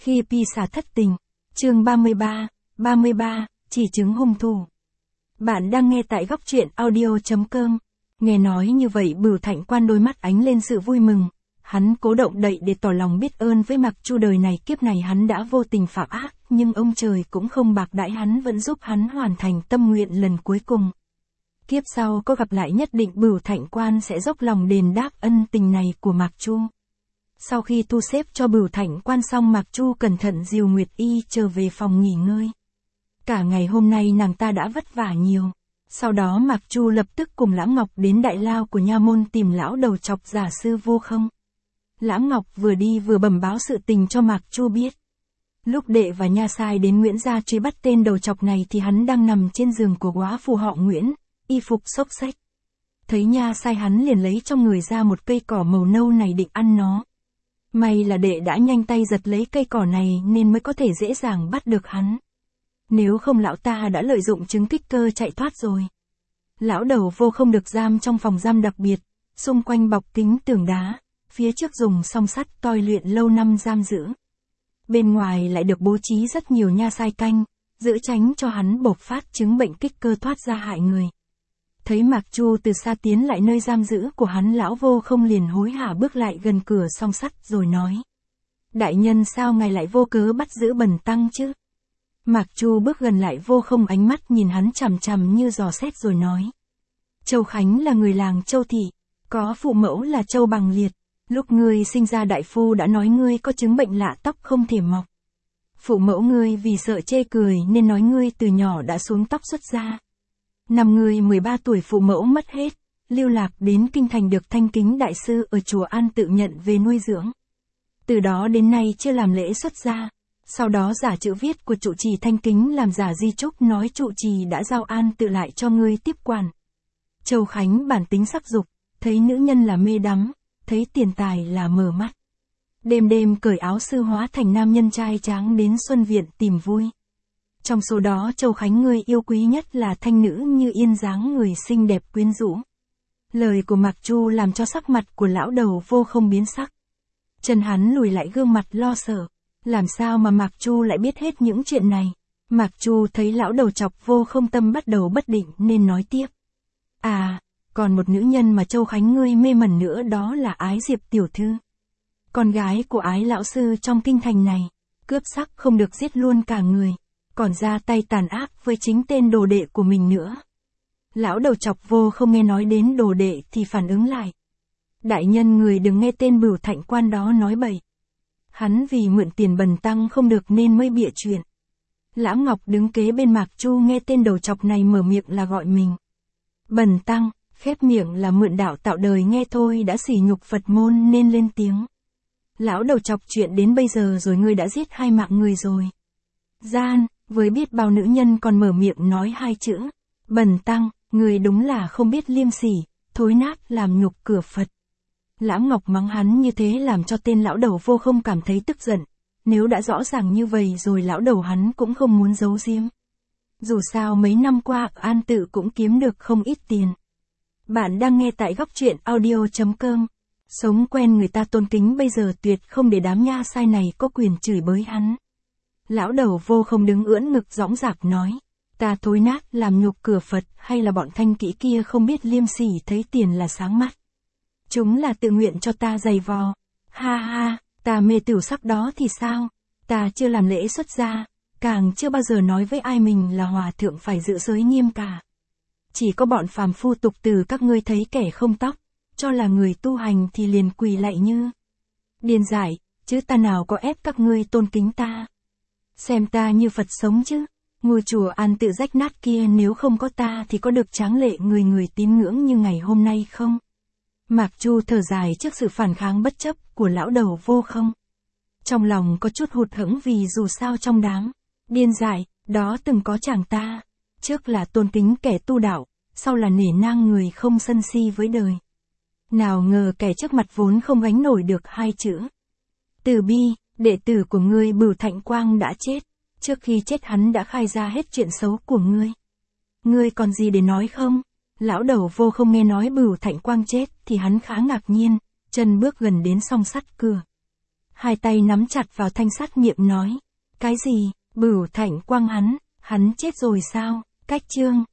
Khi Pisa thất tình, chương 33, chỉ chứng hung thủ. Bạn đang nghe tại góc truyện audio.com. Nghe nói như vậy Bửu Thạnh Quan đôi mắt ánh lên sự vui mừng. Hắn cố động đậy để tỏ lòng biết ơn với Mạc Chu, đời này kiếp này hắn đã vô tình phạm ác, nhưng ông trời cũng không bạc đãi hắn, vẫn giúp hắn hoàn thành tâm nguyện lần cuối cùng. Kiếp sau có gặp lại nhất định Bửu Thạnh Quan sẽ dốc lòng đền đáp ân tình này của Mạc Chu. Sau khi thu xếp cho Bửu Thạnh Quan xong, Mạc Chu cẩn thận dìu Nguyệt Y trở về phòng nghỉ ngơi. Cả ngày hôm nay nàng ta đã vất vả nhiều. Sau đó Mạc Chu lập tức cùng Lãm Ngọc đến đại lao của nha môn tìm lão đầu chọc giả sư Vô Không. Lãm Ngọc vừa đi vừa bẩm báo sự tình cho Mạc Chu biết. Lúc đệ và nha sai đến Nguyễn gia truy bắt tên đầu chọc này thì hắn đang nằm trên giường của góa phù họ Nguyễn, y phục xốc xếch. Thấy nha sai hắn liền lấy trong người ra một cây cỏ màu nâu này định ăn nó. May là đệ đã nhanh tay giật lấy cây cỏ này nên mới có thể dễ dàng bắt được hắn. Nếu không lão ta đã lợi dụng chứng kích cơ chạy thoát rồi. Lão đầu Vô Không được giam trong phòng giam đặc biệt, xung quanh bọc kính tường đá, phía trước dùng song sắt toi luyện lâu năm giam giữ. Bên ngoài lại được bố trí rất nhiều nha sai canh, giữ tránh cho hắn bộc phát chứng bệnh kích cơ thoát ra hại người. Thấy Mạc Chu từ xa tiến lại nơi giam giữ của hắn, lão Vô Không liền hối hả bước lại gần cửa song sắt rồi nói. Đại nhân, sao ngài lại vô cớ bắt giữ Bần tăng chứ? Mạc Chu bước gần lại Vô Không, ánh mắt nhìn hắn chằm chằm như dò xét rồi nói. Châu Khánh là người làng Châu Thị, có phụ mẫu là Châu Bằng Liệt. Lúc ngươi sinh ra đại phu đã nói ngươi có chứng bệnh lạ tóc không thể mọc. Phụ mẫu ngươi vì sợ chê cười nên nói ngươi từ nhỏ đã xuống tóc xuất ra. Năm ngươi 13 tuổi phụ mẫu mất hết, lưu lạc đến kinh thành được Thanh Kính đại sư ở chùa An tự nhận về nuôi dưỡng. Từ đó đến nay chưa làm lễ xuất gia. Sau đó giả chữ viết của trụ trì Thanh Kính làm giả di chúc nói trụ trì đã giao An tự lại cho ngươi tiếp quản. Châu Khánh bản tính sắc dục, thấy nữ nhân là mê đắm, thấy tiền tài là mờ mắt. Đêm đêm cởi áo sư hóa thành nam nhân trai tráng đến Xuân Viện tìm vui. Trong số đó Châu Khánh ngươi yêu quý nhất là thanh nữ Như Yên, dáng người xinh đẹp quyến rũ. Lời của Mạc Chu làm cho sắc mặt của lão đầu Vô Không biến sắc. Chân hắn lùi lại, gương mặt lo sợ. Làm sao mà Mạc Chu lại biết hết những chuyện này? Mạc Chu thấy lão đầu chọc Vô Không tâm bắt đầu bất định nên nói tiếp. À, còn một nữ nhân mà Châu Khánh ngươi mê mẩn nữa, đó là Ái Diệp tiểu thư. Con gái của Ái lão sư trong kinh thành này, cướp sắc không được giết luôn cả người, còn ra tay tàn ác với chính tên đồ đệ của mình nữa. Lão đầu chọc Vô Không nghe nói đến đồ đệ thì phản ứng lại. Đại nhân, người đừng nghe tên Bửu Thạnh Quan đó nói bậy. Hắn vì mượn tiền Bần tăng không được nên mới bịa chuyện. Lãm Ngọc đứng kế bên Mạc Chu nghe tên đầu chọc này mở miệng là gọi mình Bần tăng, khép miệng là mượn đạo tạo đời, nghe thôi đã sỉ nhục Phật môn nên lên tiếng. Lão đầu chọc, chuyện đến bây giờ rồi, ngươi đã giết 2 mạng người rồi. Gian, với biết bao nữ nhân còn mở miệng nói 2 chữ. Bần tăng, người đúng là không biết liêm sỉ, thối nát làm nhục cửa Phật. Lãm Ngọc mắng hắn như thế làm cho tên lão đầu Vô Không cảm thấy tức giận. Nếu đã rõ ràng như vậy rồi lão đầu hắn cũng không muốn giấu giếm. Dù sao mấy năm qua An tự cũng kiếm được không ít tiền. Bạn đang nghe tại góc truyện audio.com. Sống quen người ta tôn kính, bây giờ tuyệt không để đám nha sai này có quyền chửi bới hắn. Lão đầu Vô Không đứng ưỡn ngực dõng dạc nói. Ta thối nát làm nhục cửa Phật hay là bọn thanh kỹ kia không biết liêm sỉ, thấy tiền là sáng mắt. Chúng là tự nguyện cho ta giày vò. Ha ha, ta mê tửu sắc đó thì sao? Ta chưa làm lễ xuất gia, càng chưa bao giờ nói với ai mình là hòa thượng phải giữ giới nghiêm cả. Chỉ có bọn phàm phu tục tử các ngươi thấy kẻ không tóc, cho là người tu hành thì liền quỳ lạy như điên dại, chứ ta nào có ép các ngươi tôn kính ta. Xem ta như Phật sống chứ. Ngôi chùa An tự rách nát kia nếu không có ta thì có được tráng lệ người người tín ngưỡng như ngày hôm nay không? Mạc Chu thở dài trước sự phản kháng bất chấp của lão đầu Vô Không. Trong lòng có chút hụt hẫng vì dù sao trong đám điên dại đó từng có chàng ta. Trước là tôn kính kẻ tu đạo, sau là nể nang người không sân si với đời. Nào ngờ kẻ trước mặt vốn không gánh nổi được 2 chữ. Từ bi, đệ tử của ngươi Bửu Thạnh Quang đã chết. Trước khi chết hắn đã khai ra hết chuyện xấu của ngươi. Ngươi còn gì để nói không? Lão đầu Vô Không nghe nói Bửu Thạnh Quang chết thì hắn khá ngạc nhiên, chân bước gần đến song sắt cửa. hai tay nắm chặt vào thanh sắt miệng nói. Cái gì? Bửu Thạnh quăng hắn chết rồi sao? Cách chương